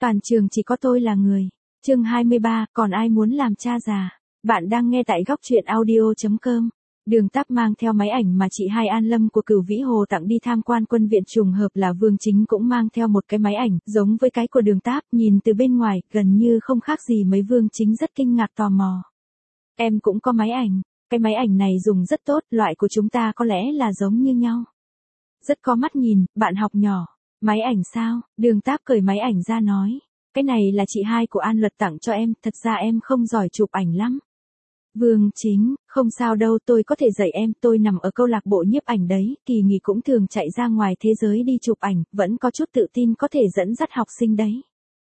Toàn trường chỉ có tôi là người. Chương 23, còn ai muốn làm cha già? Bạn đang nghe tại góc truyện audio.com. Đường Táp mang theo máy ảnh mà chị Hai An Lâm của Cửu Vĩ Hồ tặng đi tham quan quân viện, trùng hợp là Vương Chính cũng mang theo một cái máy ảnh, giống với cái của Đường Táp, nhìn từ bên ngoài, gần như không khác gì mấy. Vương Chính rất kinh ngạc tò mò. Em cũng có máy ảnh, cái máy ảnh này dùng rất tốt, loại của chúng ta có lẽ là giống như nhau. Rất có mắt nhìn, bạn học nhỏ. Máy ảnh sao? Đường Táp cởi máy ảnh ra nói. Cái này là chị Hai của An Luật tặng cho em, thật ra em không giỏi chụp ảnh lắm. Vương Chính, không sao đâu, tôi có thể dạy em, tôi nằm ở câu lạc bộ nhiếp ảnh đấy, kỳ nghỉ cũng thường chạy ra ngoài thế giới đi chụp ảnh, vẫn có chút tự tin có thể dẫn dắt học sinh đấy.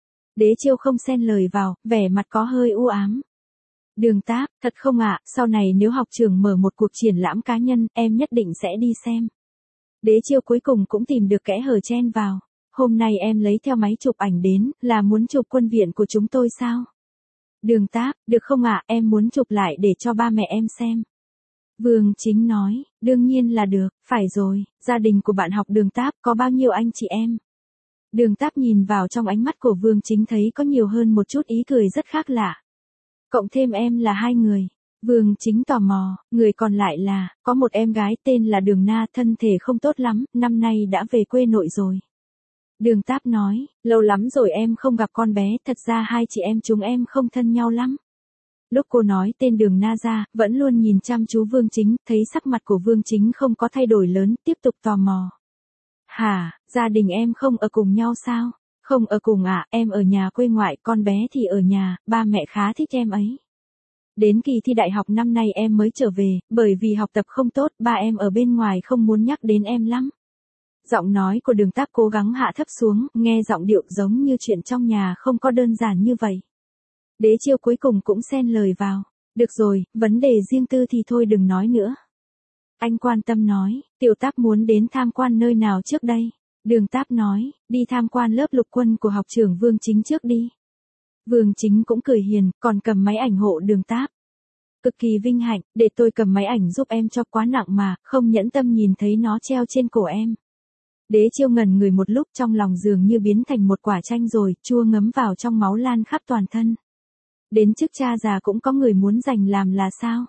Đế Chiêu không xen lời vào, vẻ mặt có hơi u ám. Đường Táp, thật không ạ, sau này nếu học trường mở một cuộc triển lãm cá nhân, em nhất định sẽ đi xem. Đế Chiêu cuối cùng cũng tìm được kẽ hở chen vào. Hôm nay em lấy theo máy chụp ảnh đến, là muốn chụp quân viện của chúng tôi sao? Đường Táp, được không ạ, em muốn chụp lại để cho ba mẹ em xem. Vương Chính nói, đương nhiên là được, phải rồi, gia đình của bạn học Đường Táp có bao nhiêu anh chị em? Đường Táp nhìn vào trong ánh mắt của Vương Chính thấy có nhiều hơn một chút ý cười rất khác lạ. Cộng thêm em là 2 người. Vương Chính tò mò, người còn lại là, có một em gái tên là Đường Na, thân thể không tốt lắm, năm nay đã về quê nội rồi. Đường Táp nói, lâu lắm rồi em không gặp con bé, thật ra 2 chị em chúng em không thân nhau lắm. Lúc cô nói tên Đường Na ra, vẫn luôn nhìn chăm chú Vương Chính, thấy sắc mặt của Vương Chính không có thay đổi lớn, tiếp tục tò mò. Hả, gia đình em không ở cùng nhau sao? Không ở cùng ạ, em ở nhà quê ngoại, con bé thì ở nhà, ba mẹ khá thích em ấy. Đến kỳ thi đại học năm nay em mới trở về, bởi vì học tập không tốt, ba em ở bên ngoài không muốn nhắc đến em lắm. Giọng nói của Đường Táp cố gắng hạ thấp xuống, nghe giọng điệu giống như chuyện trong nhà không có đơn giản như vậy. Đế Chiêu cuối cùng cũng xen lời vào. Được rồi, vấn đề riêng tư thì thôi đừng nói nữa. Anh quan tâm nói, Tiểu Táp muốn đến tham quan nơi nào trước đây? Đường Táp nói, đi tham quan lớp lục quân của học trưởng Vương Chính trước đi. Vương Chính cũng cười hiền, còn cầm máy ảnh hộ Đường Táp. Cực kỳ vinh hạnh, để tôi cầm máy ảnh giúp em cho, quá nặng mà, không nhẫn tâm nhìn thấy nó treo trên cổ em. Đế Chiêu ngẩn người một lúc, trong lòng dường như biến thành một quả chanh rồi, chua ngấm vào trong máu lan khắp toàn thân. Đến chức cha già cũng có người muốn giành làm là sao?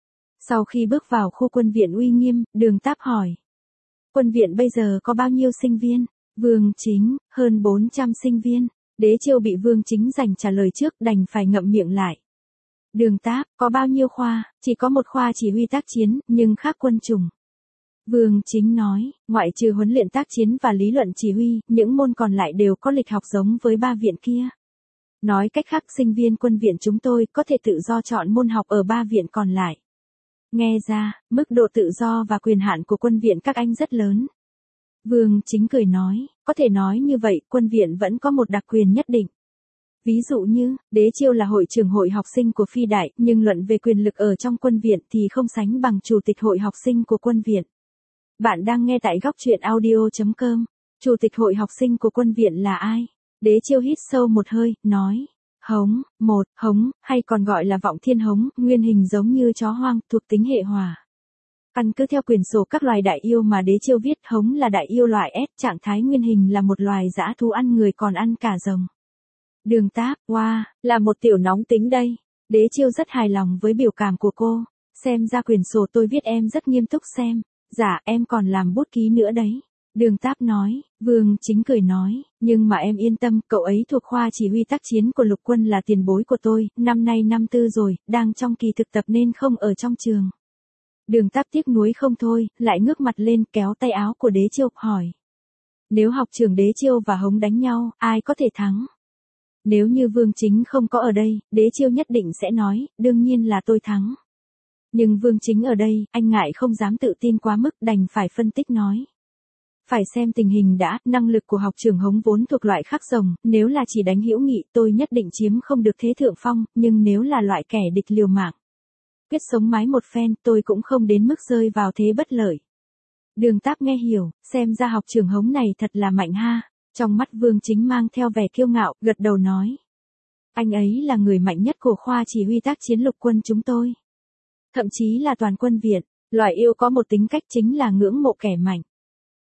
Sau khi bước vào khu quân viện uy nghiêm, Đường Táp hỏi. Quân viện bây giờ có bao nhiêu sinh viên? Vương Chính, hơn 400 sinh viên. Đế Chiêu bị Vương Chính giành trả lời trước, đành phải ngậm miệng lại. Đường Táp, có bao nhiêu khoa? Chỉ có một khoa chỉ huy tác chiến, nhưng khác quân chủng. Vương Chính nói, ngoại trừ huấn luyện tác chiến và lý luận chỉ huy, những môn còn lại đều có lịch học giống với 3 viện kia. Nói cách khác, sinh viên quân viện chúng tôi có thể tự do chọn môn học ở 3 viện còn lại. Nghe ra, mức độ tự do và quyền hạn của quân viện các anh rất lớn. Vương Chính cười nói, có thể nói như vậy, quân viện vẫn có một đặc quyền nhất định. Ví dụ như, Đế Chiêu là hội trưởng hội học sinh của Phi Đại, nhưng luận về quyền lực ở trong quân viện thì không sánh bằng chủ tịch hội học sinh của quân viện. Bạn đang nghe tại góc truyện audio.com. Chủ tịch hội học sinh của quân viện là ai? Đế Chiêu hít sâu một hơi, nói. Hống, Hống, hay còn gọi là Vọng Thiên Hống, nguyên hình giống như chó hoang, thuộc tính hệ hỏa. Căn cứ theo quyển sổ các loài đại yêu mà Đế Chiêu viết, Hống là đại yêu loại S, trạng thái nguyên hình là một loài dã thú ăn người còn ăn cả rồng. Đường Táp, wow, là một tiểu nóng tính đây. Đế Chiêu rất hài lòng với biểu cảm của cô. Xem ra quyển sổ tôi viết em rất nghiêm túc xem. Dạ, em còn làm bút ký nữa đấy. Đường Táp nói, Vương Chính cười nói, nhưng mà em yên tâm, cậu ấy thuộc khoa chỉ huy tác chiến của lục quân là tiền bối của tôi, năm nay năm 4 rồi, đang trong kỳ thực tập nên không ở trong trường. Đường Táp tiếc nuối không thôi, lại ngước mặt lên kéo tay áo của Đế Chiêu, hỏi. Nếu học trưởng Đế Chiêu và Hống đánh nhau, ai có thể thắng? Nếu như Vương Chính không có ở đây, Đế Chiêu nhất định sẽ nói, đương nhiên là tôi thắng. Nhưng Vương Chính ở đây, anh ngại không dám tự tin quá mức, đành phải phân tích nói. Phải xem tình hình đã, năng lực của học trưởng Hống vốn thuộc loại khắc rồng, nếu là chỉ đánh hữu nghị tôi nhất định chiếm không được thế thượng phong, nhưng nếu là loại kẻ địch liều mạng, quyết sống mái một phen, tôi cũng không đến mức rơi vào thế bất lợi. Đường Táp nghe hiểu, xem ra học trưởng Hống này thật là mạnh ha. Trong mắt Vương Chính mang theo vẻ kiêu ngạo, gật đầu nói. Anh ấy là người mạnh nhất của khoa chỉ huy tác chiến lục quân chúng tôi. Thậm chí là toàn quân viện, loài yêu có một tính cách chính là ngưỡng mộ kẻ mạnh.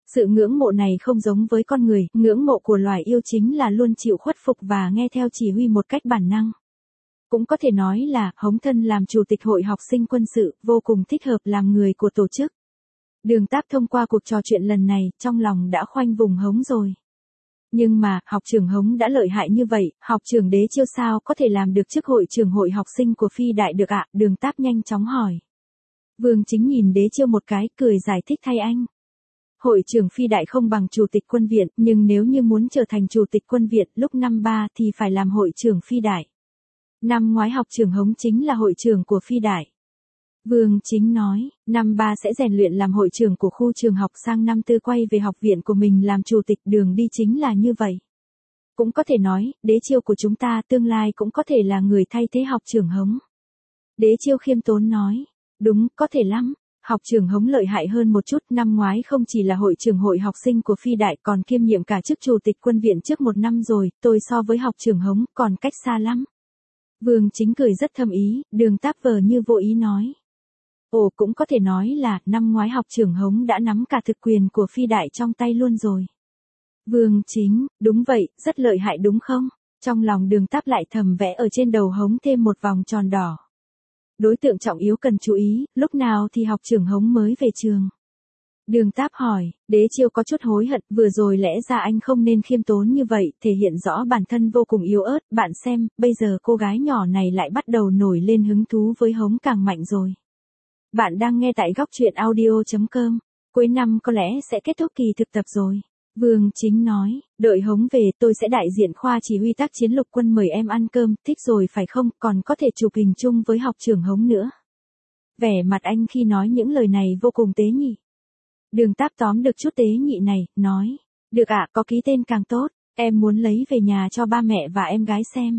Sự ngưỡng mộ này không giống với con người, ngưỡng mộ của loài yêu chính là luôn chịu khuất phục và nghe theo chỉ huy một cách bản năng. Cũng có thể nói là, Hống Thân làm chủ tịch hội học sinh quân sự, vô cùng thích hợp làm người của tổ chức. Đường Táp thông qua cuộc trò chuyện lần này, trong lòng đã khoanh vùng Hống rồi. Nhưng mà, học trưởng Hống đã lợi hại như vậy, học trưởng Đế Chiêu sao có thể làm được chức hội trưởng hội học sinh của Phi Đại được ạ? Đường Táp nhanh chóng hỏi. Vương Chính nhìn Đế Chiêu một cái, cười giải thích thay anh. Hội trưởng Phi Đại không bằng chủ tịch quân viện, nhưng nếu như muốn trở thành chủ tịch quân viện lúc năm 3 thì phải làm hội trưởng Phi Đại. Năm ngoái học trưởng Hống chính là hội trưởng của Phi Đại. Vương Chính nói, năm 3 sẽ rèn luyện làm hội trưởng của khu trường học, sang năm 4 quay về học viện của mình làm chủ tịch, đường đi chính là như vậy. Cũng có thể nói, Đế Chiêu của chúng ta tương lai cũng có thể là người thay thế học trưởng Hống. Đế Chiêu khiêm tốn nói, đúng, có thể lắm. Học trưởng Hống lợi hại hơn một chút, năm ngoái không chỉ là hội trưởng hội học sinh của Phi Đại còn kiêm nhiệm cả chức chủ tịch quân viện trước 1 năm rồi, tôi so với học trưởng Hống còn cách xa lắm. Vương Chính cười rất thâm ý, Đường Táp vờ như vô ý nói. Ồ, cũng có thể nói là, năm ngoái học trưởng Hống đã nắm cả thực quyền của Phi Đại trong tay luôn rồi. Vương Chính, đúng vậy, rất lợi hại đúng không? Trong lòng Đường Táp lại thầm vẽ ở trên đầu Hống thêm một vòng tròn đỏ. Đối tượng trọng yếu cần chú ý, lúc nào thì học trưởng Hống mới về trường? Đường Táp hỏi, Đế Chiêu có chút hối hận, vừa rồi lẽ ra anh không nên khiêm tốn như vậy, thể hiện rõ bản thân vô cùng yếu ớt, bạn xem, bây giờ cô gái nhỏ này lại bắt đầu nổi lên hứng thú với Hống càng mạnh rồi. Bạn đang nghe tại góc truyện audio.com, cuối năm có lẽ sẽ kết thúc kỳ thực tập rồi. Vương Chính nói, đợi Hống về tôi sẽ đại diện khoa chỉ huy tác chiến lục quân mời em ăn cơm, thích rồi phải không, còn có thể chụp hình chung với học trưởng Hống nữa. Vẻ mặt anh khi nói những lời này vô cùng tế nhị. Đường Táp tóm được chút tế nhị này, nói, được ạ, có ký tên càng tốt, em muốn lấy về nhà cho ba mẹ và em gái xem.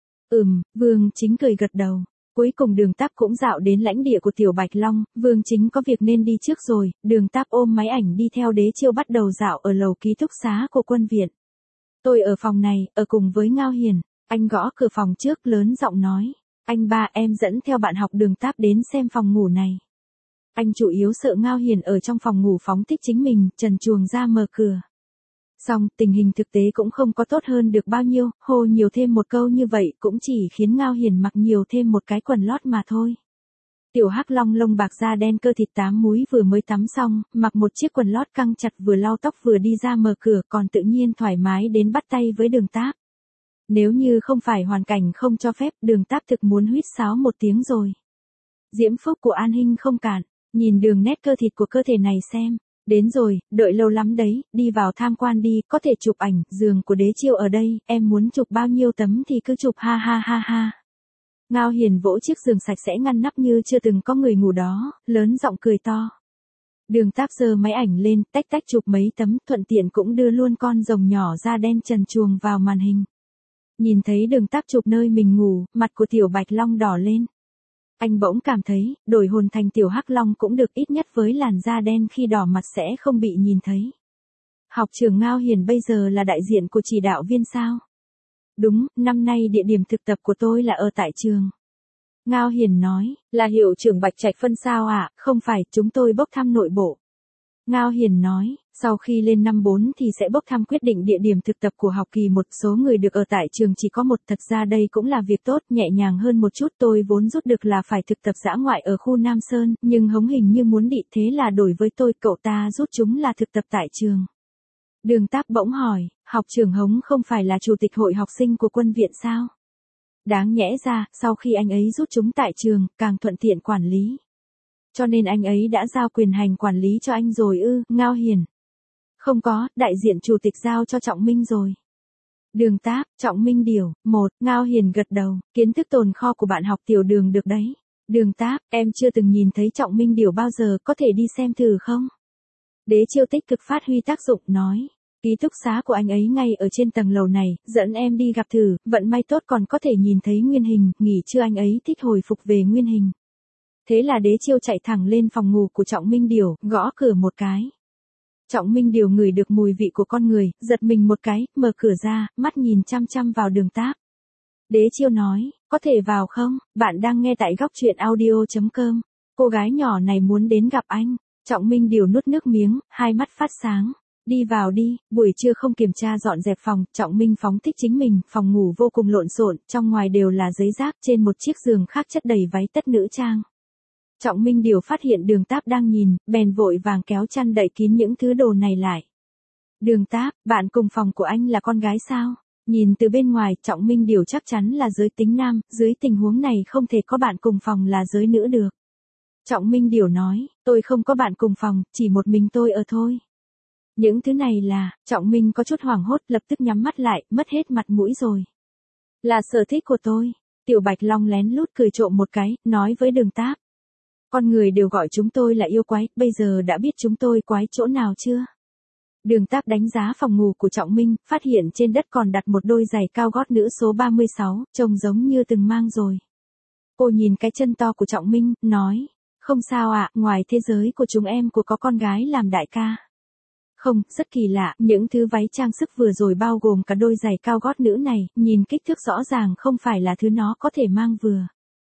Vương Chính cười gật đầu. Cuối cùng Đường Táp cũng dạo đến lãnh địa của Tiểu Bạch Long, Vương Chính có việc nên đi trước rồi, Đường Táp ôm máy ảnh đi theo Đế Chiêu bắt đầu dạo ở lầu ký túc xá của quân viện. Tôi ở phòng này, ở cùng với Ngao Hiền, anh gõ cửa phòng trước lớn giọng nói, anh ba em dẫn theo bạn học Đường Táp đến xem phòng ngủ này. Anh chủ yếu sợ Ngao Hiền ở trong phòng ngủ phóng thích chính mình, trần truồng ra mở cửa. Xong, tình hình thực tế cũng không có tốt hơn được bao nhiêu, hô nhiều thêm một câu như vậy cũng chỉ khiến Ngao Hiền mặc nhiều thêm một cái quần lót mà thôi. Tiểu Hắc Long lông bạc da đen cơ thịt 8 múi vừa mới tắm xong, mặc một chiếc quần lót căng chặt vừa lau tóc vừa đi ra mở cửa còn tự nhiên thoải mái đến bắt tay với Đường Táp. Nếu như không phải hoàn cảnh không cho phép, Đường Táp thực muốn huýt sáo một tiếng rồi. Diễm phúc của An Hinh không cạn, nhìn đường nét cơ thịt của cơ thể này xem. Đến rồi, đợi lâu lắm đấy, đi vào tham quan đi, có thể chụp ảnh, giường của Đế Chiêu ở đây, em muốn chụp bao nhiêu tấm thì cứ chụp ha ha ha ha. Ngao Hiền vỗ chiếc giường sạch sẽ ngăn nắp như chưa từng có người ngủ đó, lớn giọng cười to. Đường Táp giơ máy ảnh lên, tách tách chụp mấy tấm, thuận tiện cũng đưa luôn con rồng nhỏ da đen trần truồng vào màn hình. Nhìn thấy Đường Táp chụp nơi mình ngủ, mặt của Tiểu Bạch Long đỏ lên. Anh bỗng cảm thấy, đổi hồn thành Tiểu Hắc Long cũng được, ít nhất với làn da đen khi đỏ mặt sẽ không bị nhìn thấy. Học trưởng Ngao Hiền bây giờ là đại diện của chỉ đạo viên sao? Đúng, năm nay địa điểm thực tập của tôi là ở tại trường. Ngao Hiền nói, là hiệu trưởng Bạch Trạch Phân sao ạ? Không phải, chúng tôi bốc thăm nội bộ. Ngao Hiền nói, sau khi lên năm 4 thì sẽ bốc thăm quyết định địa điểm thực tập của học kỳ 1, số người được ở tại trường chỉ có 1, thật ra đây cũng là việc tốt, nhẹ nhàng hơn một chút, tôi vốn rút được là phải thực tập dã ngoại ở khu Nam Sơn, nhưng Hống hình như muốn đi, thế là đổi với tôi, cậu ta rút chúng là thực tập tại trường. Đường Táp bỗng hỏi, học trưởng Hống không phải là chủ tịch hội học sinh của quân viện sao? Đáng nhẽ ra, sau khi anh ấy rút chúng tại trường, càng thuận tiện quản lý. Cho nên anh ấy đã giao quyền hành quản lý cho anh rồi ư? Ngao Hiền. Không có, đại diện chủ tịch giao cho Trọng Minh rồi. Đường Táp, Trọng Minh điều, 1, Ngao Hiền gật đầu, kiến thức tồn kho của bạn học Tiểu Đường được đấy. Đường Táp, em chưa từng nhìn thấy Trọng Minh điều bao giờ, có thể đi xem thử không? Đế Chiêu tích cực phát huy tác dụng, nói. Ký túc xá của anh ấy ngay ở trên tầng lầu này, dẫn em đi gặp thử, vận may tốt còn có thể nhìn thấy nguyên hình, nghỉ trưa anh ấy thích hồi phục về nguyên hình. Thế là Đế Chiêu chạy thẳng lên phòng ngủ của Trọng Minh Điều, gõ cửa một cái. Trọng Minh Điều ngửi được mùi vị của con người, giật mình một cái, mở cửa ra, mắt nhìn chăm chăm vào Đường Táp. Đế Chiêu nói, có thể vào không? Bạn đang nghe tại góc truyện audio.com. Cô gái nhỏ này muốn đến gặp anh. Trọng Minh Điều nuốt nước miếng, hai mắt phát sáng. Đi vào đi, buổi trưa không kiểm tra dọn dẹp phòng, Trọng Minh phóng thích chính mình, phòng ngủ vô cùng lộn xộn, trong ngoài đều là giấy rác, trên một chiếc giường khác chất đầy váy tất nữ trang. Trọng Minh Điều phát hiện Đường Táp đang nhìn, bèn vội vàng kéo chăn đậy kín những thứ đồ này lại. Đường Táp, bạn cùng phòng của anh là con gái sao? Nhìn từ bên ngoài, Trọng Minh Điều chắc chắn là giới tính nam, dưới tình huống này không thể có bạn cùng phòng là giới nữ được. Trọng Minh Điều nói, tôi không có bạn cùng phòng, chỉ một mình tôi ở thôi. Những thứ này là, Trọng Minh có chút hoảng hốt, lập tức nhắm mắt lại, mất hết mặt mũi rồi. Là sở thích của tôi. Tiểu Bạch Long lén lút cười trộm một cái, nói với Đường Táp. Con người đều gọi chúng tôi là yêu quái, bây giờ đã biết chúng tôi quái chỗ nào chưa? Đường Táp đánh giá phòng ngủ của Trọng Minh, phát hiện trên đất còn đặt một đôi giày cao gót nữ số 36, trông giống như từng mang rồi. Cô nhìn cái chân to của Trọng Minh, nói, không sao ạ, ngoài thế giới của chúng em có con gái làm đại ca. Không, rất kỳ lạ, những thứ váy trang sức vừa rồi bao gồm cả đôi giày cao gót nữ này, nhìn kích thước rõ ràng không phải là thứ nó có thể mang vừa.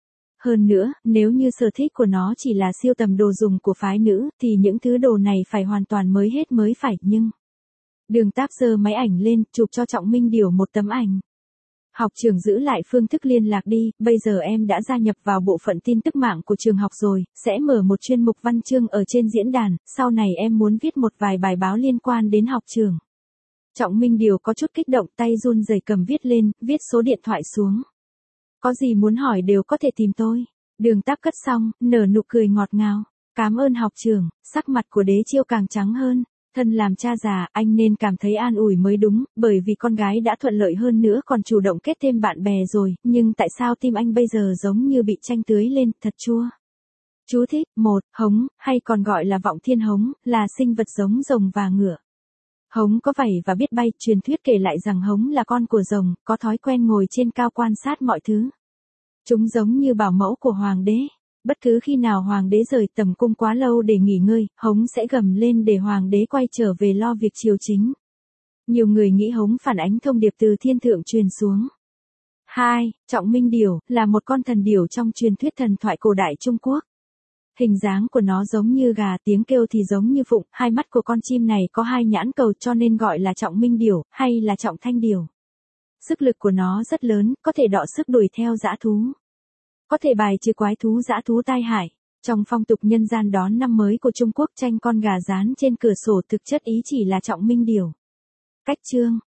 Hơn nữa, nếu như sở thích của nó chỉ là siêu tầm đồ dùng của phái nữ, thì những thứ đồ này phải hoàn toàn mới hết mới phải, nhưng... Đường Táp giơ máy ảnh lên, chụp cho Trọng Minh Điều một tấm ảnh. Học trưởng giữ lại phương thức liên lạc đi, bây giờ em đã gia nhập vào bộ phận tin tức mạng của trường học rồi, sẽ mở một chuyên mục văn chương ở trên diễn đàn, sau này em muốn viết một vài bài báo liên quan đến học trường. Trọng Minh Điều có chút kích động, tay run rẩy cầm viết lên, viết số điện thoại xuống. Có gì muốn hỏi đều có thể tìm tôi. Đường Táp cất xong, nở nụ cười ngọt ngào. Cảm ơn học trưởng, sắc mặt của Đế Chiêu càng trắng hơn. Thân làm cha già, anh nên cảm thấy an ủi mới đúng, bởi vì con gái đã thuận lợi hơn nữa còn chủ động kết thêm bạn bè rồi, nhưng tại sao tim anh bây giờ giống như bị chanh tưới lên, thật chua. Chú thích, 1, hống, hay còn gọi là vọng thiên hống, là sinh vật giống rồng và ngựa. Hống có vảy và biết bay, truyền thuyết kể lại rằng hống là con của rồng, có thói quen ngồi trên cao quan sát mọi thứ. Chúng giống như bảo mẫu của hoàng đế. Bất cứ khi nào hoàng đế rời tầm cung quá lâu để nghỉ ngơi, hống sẽ gầm lên để hoàng đế quay trở về lo việc triều chính. Nhiều người nghĩ hống phản ánh thông điệp từ thiên thượng truyền xuống. 2. Trọng Minh Điểu, là một con thần điểu trong truyền thuyết thần thoại cổ đại Trung Quốc. Hình dáng của nó giống như gà, tiếng kêu thì giống như phụng, hai mắt của con chim này có hai nhãn cầu cho nên gọi là Trọng Minh Điểu, hay là Trọng Thanh Điểu. Sức lực của nó rất lớn, có thể đọ sức đuổi theo dã thú. Có thể bài trừ quái thú dã thú tai hại. Trong phong tục nhân gian đón năm mới của Trung Quốc, tranh con gà rán trên cửa sổ thực chất ý chỉ là Trọng Minh Điểu. Cách chương